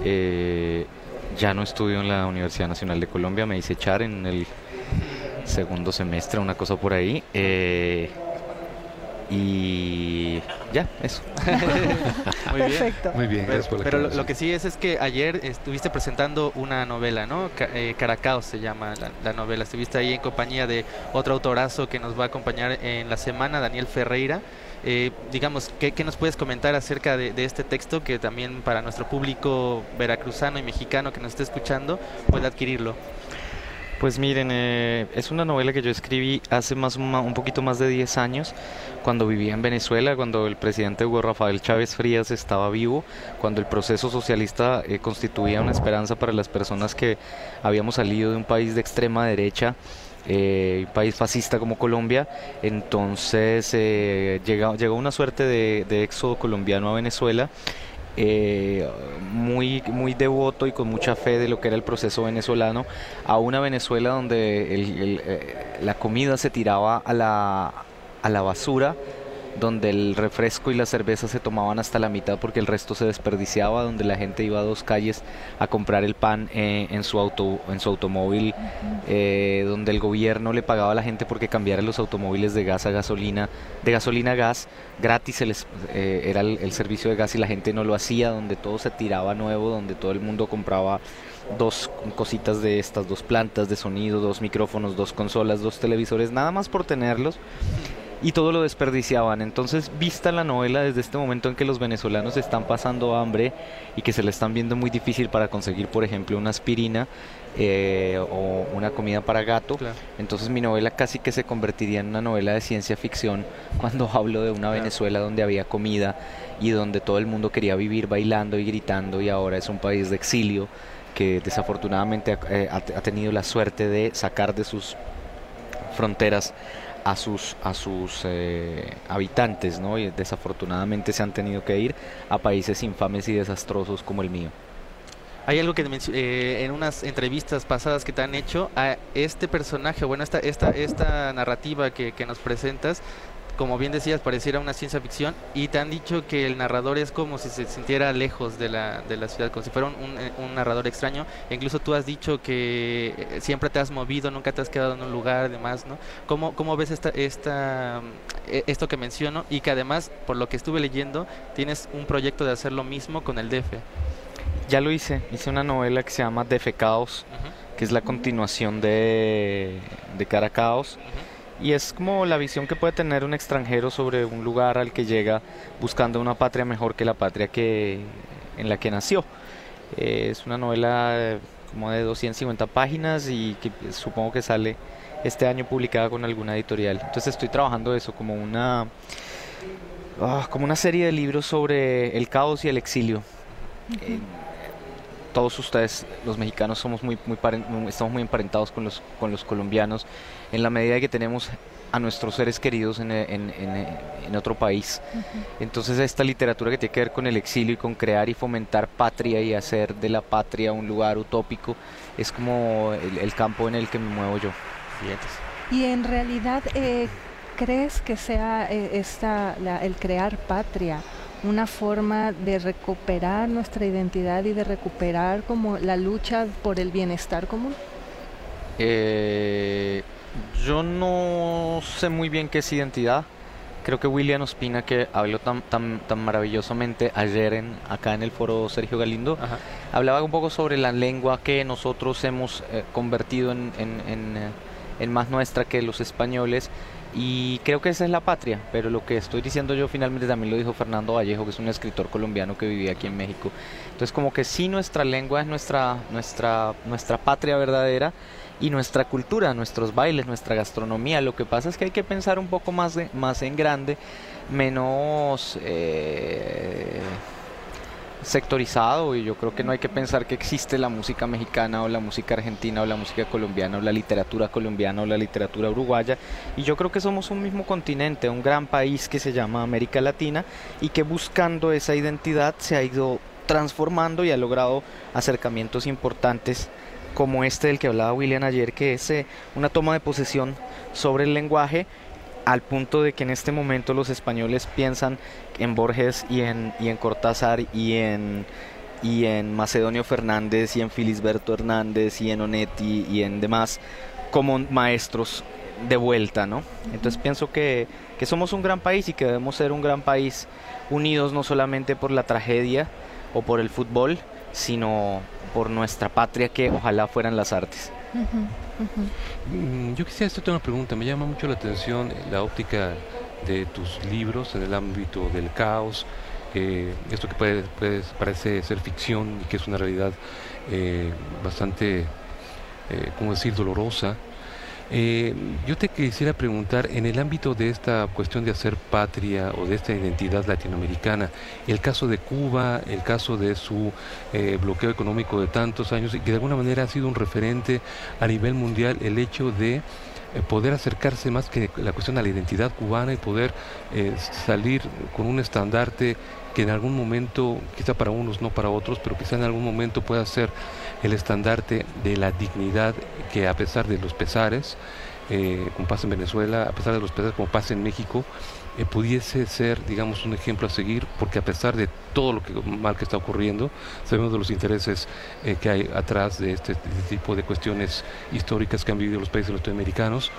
Ya no estudio en la Universidad Nacional de Colombia, me hice echar en el segundo semestre, una cosa por ahí. Y ya, eso. Muy bien. Perfecto. Muy bien, gracias por la Pero aclaración. lo que sí es que ayer estuviste presentando una novela, ¿no? Caracaos se llama la novela. Estuviste ahí en compañía de otro autorazo que nos va a acompañar en la semana, Daniel Ferreira. Digamos, ¿qué nos puedes comentar acerca de este texto que también para nuestro público veracruzano y mexicano que nos esté escuchando pueda adquirirlo? Pues miren, es una novela que yo escribí hace un poquito más de 10 años, cuando vivía en Venezuela, cuando el presidente Hugo Rafael Chávez Frías estaba vivo, cuando el proceso socialista constituía una esperanza para las personas que habíamos salido de un país de extrema derecha, un país fascista como Colombia. Entonces llegó una suerte de éxodo colombiano a Venezuela, muy devoto y con mucha fe de lo que era el proceso venezolano, a una Venezuela donde la comida se tiraba a la basura, donde el refresco y la cerveza se tomaban hasta la mitad porque el resto se desperdiciaba, donde la gente iba a 2 calles a comprar el pan en su automóvil, donde el gobierno le pagaba a la gente porque cambiara los automóviles de gas a gasolina, de gasolina a gas, gratis era el servicio de gas y la gente no lo hacía, donde todo se tiraba nuevo, donde todo el mundo compraba 2 cositas de estas, 2 plantas de sonido, 2 micrófonos, 2 consolas, 2 televisores, nada más por tenerlos. Y todo lo desperdiciaban. Entonces, vista la novela desde este momento en que los venezolanos están pasando hambre y que se le están viendo muy difícil para conseguir, por ejemplo, una aspirina o una comida para gato, claro. Entonces mi novela casi que se convertiría en una novela de ciencia ficción cuando hablo de una Venezuela donde había comida y donde todo el mundo quería vivir bailando y gritando, y ahora es un país de exilio que desafortunadamente ha tenido la suerte de sacar de sus fronteras a sus habitantes, ¿no? Y desafortunadamente se han tenido que ir a países infames y desastrosos como el mío. Hay algo que en unas entrevistas pasadas que te han hecho a este personaje, bueno, esta narrativa que nos presentas, como bien decías, pareciera una ciencia ficción, y te han dicho que el narrador es como si se sintiera lejos de la ciudad, como si fuera un narrador extraño. E incluso tú has dicho que siempre te has movido, nunca te has quedado en un lugar, además, ¿no? ¿Cómo ves esto que menciono? Y que además, por lo que estuve leyendo, tienes un proyecto de hacer lo mismo con el DF. Ya lo hice una novela que se llama Defecados, que es la continuación de Caracaos. Y es como la visión que puede tener un extranjero sobre un lugar al que llega buscando una patria mejor que la patria en la que nació. Es una novela como de 250 páginas y que supongo que sale este año publicada con alguna editorial. Entonces estoy trabajando eso como una serie de libros sobre el caos y el exilio. Todos ustedes, los mexicanos, estamos muy emparentados con los colombianos en la medida que tenemos a nuestros seres queridos en otro país. Entonces esta literatura que tiene que ver con el exilio y con crear y fomentar patria y hacer de la patria un lugar utópico es como el campo en el que me muevo yo. Y en realidad, ¿crees que sea el crear patria una forma de recuperar nuestra identidad y de recuperar como la lucha por el bienestar común? Yo no sé muy bien qué es identidad. Creo que William Ospina, que habló tan maravillosamente ayer acá en el foro Sergio Galindo, hablaba un poco sobre la lengua que nosotros hemos convertido en más nuestra que los españoles. Y creo que esa es la patria, pero lo que estoy diciendo yo finalmente también lo dijo Fernando Vallejo, que es un escritor colombiano que vivía aquí en México. Entonces como que sí, nuestra lengua es nuestra patria verdadera y nuestra cultura, nuestros bailes, nuestra gastronomía. Lo que pasa es que hay que pensar un poco más en grande, menos sectorizado, y yo creo que no hay que pensar que existe la música mexicana o la música argentina o la música colombiana o la literatura colombiana o la literatura uruguaya, y yo creo que somos un mismo continente, un gran país que se llama América Latina y que buscando esa identidad se ha ido transformando y ha logrado acercamientos importantes como este del que hablaba William ayer, que es una toma de posesión sobre el lenguaje, al punto de que en este momento los españoles piensan en Borges y en Cortázar y en Macedonio Fernández y en Felisberto Hernández y en Onetti y en demás como maestros de vuelta, ¿no? Entonces pienso que somos un gran país y que debemos ser un gran país unidos no solamente por la tragedia o por el fútbol, sino por nuestra patria, que ojalá fueran las artes. Yo quisiera hacerte una pregunta. Me llama mucho la atención la óptica de tus libros en el ámbito del caos, esto que parece ser ficción y que es una realidad bastante, ¿cómo decir?, dolorosa. Yo te quisiera preguntar, en el ámbito de esta cuestión de hacer patria o de esta identidad latinoamericana, el caso de Cuba, el caso de su bloqueo económico de tantos años, y que de alguna manera ha sido un referente a nivel mundial, el hecho de poder acercarse más que la cuestión a la identidad cubana y poder salir con un estandarte que en algún momento, quizá para unos no para otros, pero quizá en algún momento pueda ser el estandarte de la dignidad, que a pesar de los pesares, como pasa en Venezuela, a pesar de los pesares como pasa en México, pudiese ser, digamos, un ejemplo a seguir, porque a pesar de todo lo mal que está ocurriendo, sabemos de los intereses que hay atrás de este tipo de cuestiones históricas que han vivido los países latinoamericanos.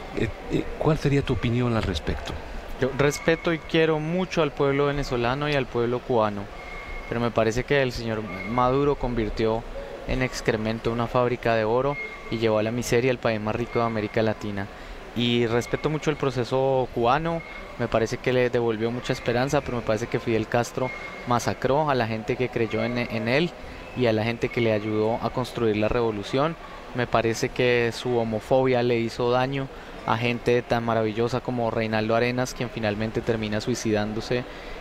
¿Cuál sería tu opinión al respecto? Yo respeto y quiero mucho al pueblo venezolano y al pueblo cubano, pero me parece que el señor Maduro convirtió en excremento una fábrica de oro y llevó a la miseria al país más rico de América Latina. Y respeto mucho el proceso cubano, me parece que le devolvió mucha esperanza, pero me parece que Fidel Castro masacró a la gente que creyó en él y a la gente que le ayudó a construir la revolución. Me parece que su homofobia le hizo daño a gente tan maravillosa como Reinaldo Arenas, quien finalmente termina suicidándose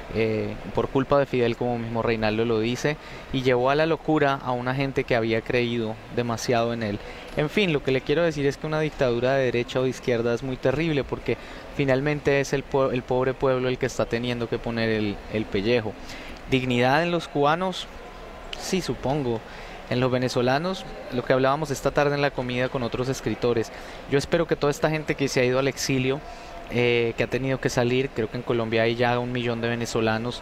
por culpa de Fidel, como mismo Reinaldo lo dice, y llevó a la locura a una gente que había creído demasiado en él. En fin, lo que le quiero decir es que una dictadura de derecha o de izquierda es muy terrible, porque finalmente es el pobre pueblo el que está teniendo que poner el pellejo. ¿Dignidad en los cubanos? Sí, supongo. En los venezolanos, lo que hablábamos esta tarde en la comida con otros escritores, yo espero que toda esta gente que se ha ido al exilio, que ha tenido que salir, creo que en Colombia hay ya 1 millón de venezolanos,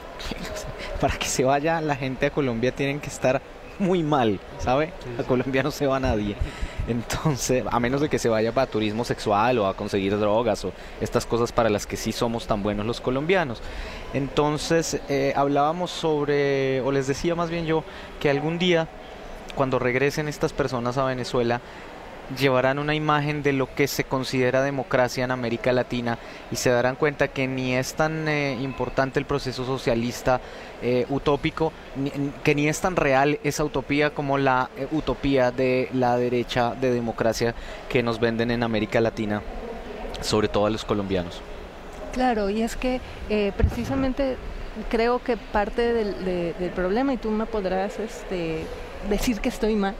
para que se vaya la gente a Colombia tienen que estar muy mal, ¿sabe? A Colombia no se va nadie. Entonces, a menos de que se vaya para turismo sexual o a conseguir drogas o estas cosas para las que sí somos tan buenos los colombianos. Entonces, hablábamos sobre, o les decía más bien yo, que algún día, cuando regresen estas personas a Venezuela, llevarán una imagen de lo que se considera democracia en América Latina y se darán cuenta que ni es tan importante el proceso socialista utópico, que ni es tan real esa utopía como la utopía de la derecha de democracia que nos venden en América Latina, sobre todo a los colombianos. Claro, y es que precisamente creo que parte del problema, y tú me podrás decir que estoy mal,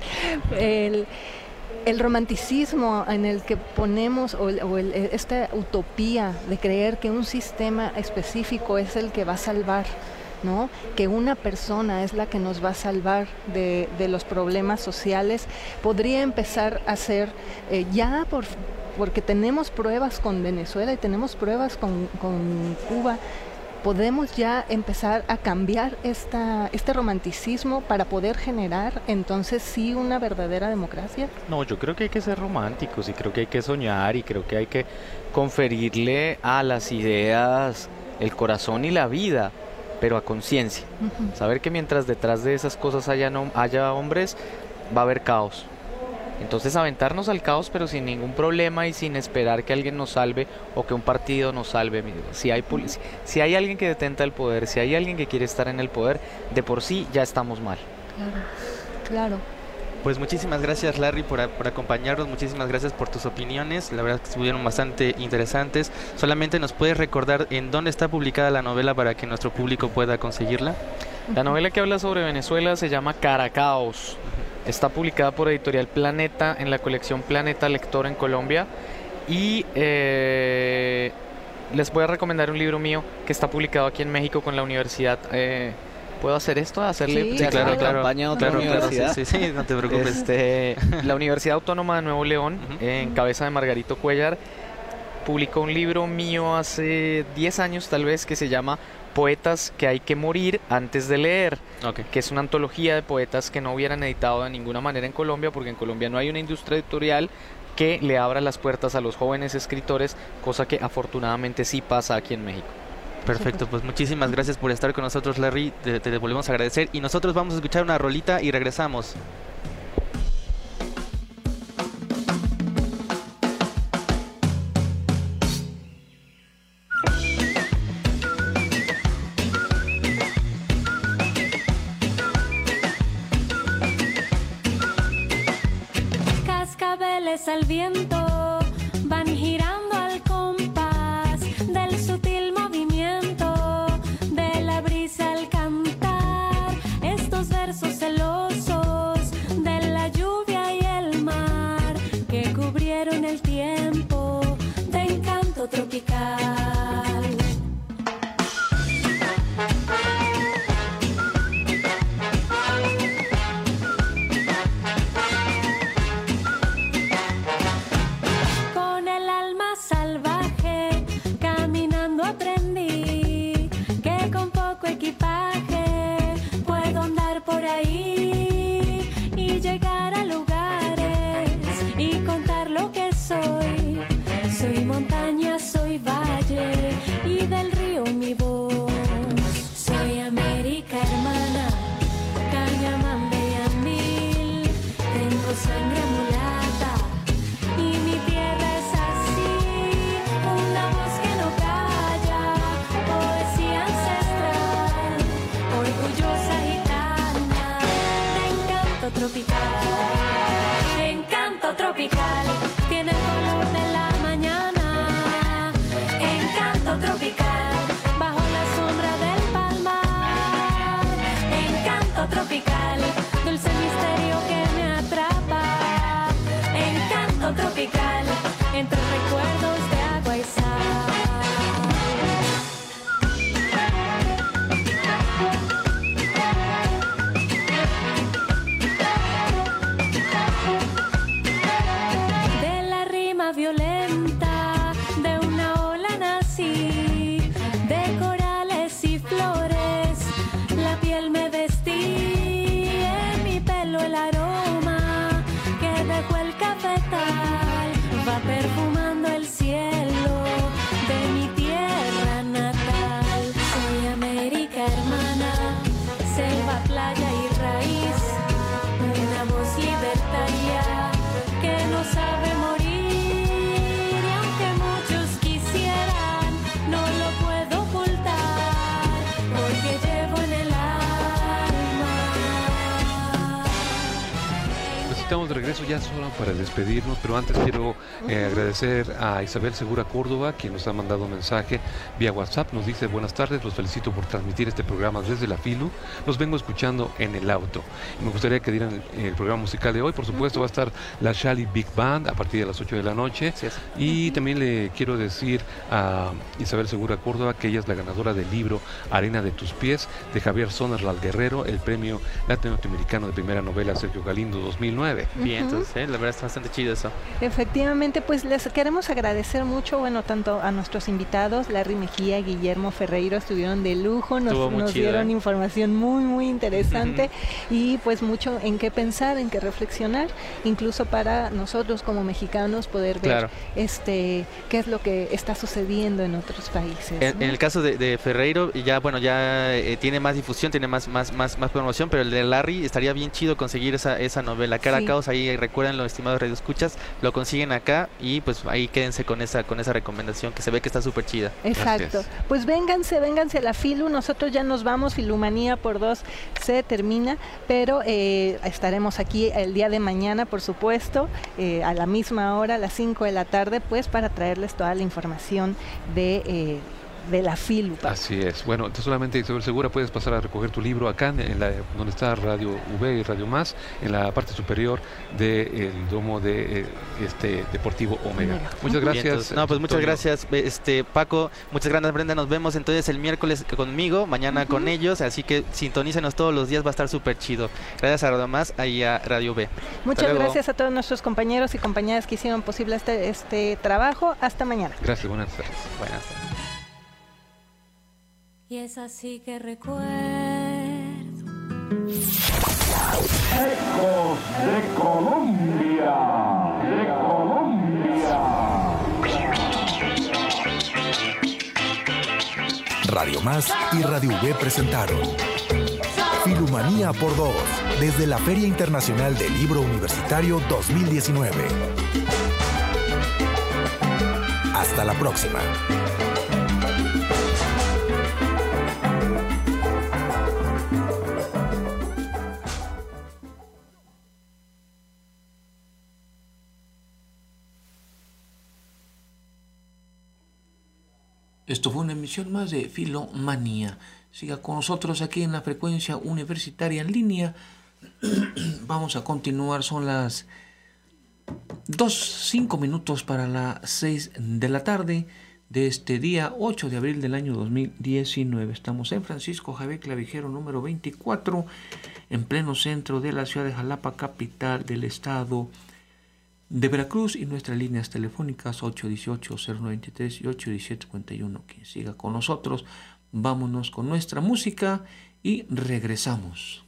el romanticismo en el que ponemos, esta utopía de creer que un sistema específico es el que va a salvar, ¿no? Que una persona es la que nos va a salvar de los problemas sociales, podría empezar a ser porque tenemos pruebas con Venezuela y tenemos pruebas con Cuba. Podemos ya empezar a cambiar este romanticismo para poder generar entonces sí una verdadera democracia. No, yo creo que hay que ser románticos y creo que hay que soñar y creo que hay que conferirle a las ideas el corazón y la vida, pero a conciencia. Saber que mientras detrás de esas cosas haya hombres, va a haber caos. Entonces aventarnos al caos, pero sin ningún problema y sin esperar que alguien nos salve o que un partido nos salve. Si hay alguien que detenta el poder, si hay alguien que quiere estar en el poder, de por sí ya estamos mal. Claro. Pues muchísimas gracias, Larry, por acompañarnos, muchísimas gracias por tus opiniones, la verdad que estuvieron bastante interesantes. Solamente nos puedes recordar en dónde está publicada la novela para que nuestro público pueda conseguirla. La novela que habla sobre Venezuela se llama Caracaos. Está publicada por Editorial Planeta en la colección Planeta Lector en Colombia. Y les voy a recomendar un libro mío que está publicado aquí en México con la universidad. ¿Puedo hacer esto? ¿Hacerle claro. campaña a otra universidad? Sí, no te preocupes. La Universidad Autónoma de Nuevo León, en cabeza de Margarito Cuellar, publicó un libro mío hace 10 años tal vez que se llama Poetas que hay que morir antes de leer, que es una antología de poetas que no hubieran editado de ninguna manera en Colombia, porque en Colombia no hay una industria editorial que le abra las puertas a los jóvenes escritores, cosa que afortunadamente sí pasa aquí en México. Perfecto, pues muchísimas gracias por estar con nosotros, Larry, te volvemos a agradecer y nosotros vamos a escuchar una rolita y regresamos. Cascabeles al viento van girando al compás del sutil movimiento de la brisa al cantar estos versos celosos de la lluvia y el mar que cubrieron el tiempo de encanto tropical. Soy montaña, soy valle y del río mi voz. Soy América hermana, Cañamán Bellamil. Tengo sangre mulata y mi tierra es así. Una voz que no calla, poesía ancestral, orgullosa gitana, de encanto tropical. Encanto tropical, tiene el color de la mañana. Encanto tropical, bajo la sombra del palmar. Encanto tropical, dulce misterio que me atrapa. Encanto tropical, entre recuerdos de agua y sal. Violenta de una ola nací, de corales y flores la piel me vestí, en mi pelo el aroma que dejó el cafetal va perfumando el cielo de mi tierra natal. Soy América hermana, selva, playa y raíz, una voz libertaria que no sabe morir. Estamos de regreso ya solo para despedirnos, pero antes quiero agradecer a Isabel Segura Córdoba, quien nos ha mandado un mensaje vía WhatsApp. Nos dice: buenas tardes, los felicito por transmitir este programa desde la FILU. Los vengo escuchando en el auto. Y me gustaría que dieran el programa musical de hoy. Por supuesto va a estar la Shali Big Band a partir de las 8 de la noche. Sí, y también le quiero decir a Isabel Segura Córdoba que ella es la ganadora del libro Arena de tus pies, de Javier Sonerlal Guerrero, el premio latinoamericano de primera novela Sergio Galindo 2009. Bien, entonces, la verdad está bastante chido eso. Efectivamente, pues les queremos agradecer mucho, bueno, tanto a nuestros invitados, Larry Mejía, Guillermo Ferreiro, estuvieron de lujo, nos dieron información muy interesante y pues mucho en qué pensar, en qué reflexionar, incluso para nosotros como mexicanos poder ver qué es lo que está sucediendo en otros países. En el caso de Ferreiro, ya tiene más difusión, tiene más promoción, pero el de Larry estaría bien chido conseguir esa novela. Caracaos, ahí recuerden, los estimados radioescuchas, lo consiguen acá y pues ahí quédense con esa recomendación que se ve que está súper chida. Exacto. Gracias. Pues vénganse a la Filu, nosotros ya nos vamos, Filumanía por 2 se termina, pero estaremos aquí el día de mañana, por supuesto, a la misma hora, a las 5 de la tarde, pues para traerles toda la información de de la FILU. Así es. Bueno, entonces solamente Isabel Segura, puedes pasar a recoger tu libro acá donde está Radio V y Radio Más, en la parte superior del domo de Deportivo Omega. Muchas gracias. No, pues muchas gracias, Paco. Muchas gracias, Brenda. Nos vemos entonces el miércoles conmigo, mañana con ellos, así que sintonícenos todos los días, va a estar súper chido. Gracias a Radio Más y a Radio B. Muchas gracias a todos nuestros compañeros y compañeras que hicieron posible este trabajo. Hasta mañana. Gracias, buenas tardes. Buenas tardes. Y es así que recuerdo. Ecos de Colombia, de Colombia. Radio Más y Radio V presentaron Filumanía por 2, desde la Feria Internacional del Libro Universitario 2019. Hasta la próxima. Esto fue una emisión más de Filomanía. Siga con nosotros aquí en la frecuencia universitaria en línea. Vamos a continuar, son las 5 minutos para las 6 de la tarde de este día 8 de abril del año 2019. Estamos en Francisco Javier Clavijero número 24, en pleno centro de la ciudad de Jalapa, capital del estado de Veracruz, y nuestras líneas telefónicas 818-093 y 817-51. Quien siga con nosotros, vámonos con nuestra música y regresamos.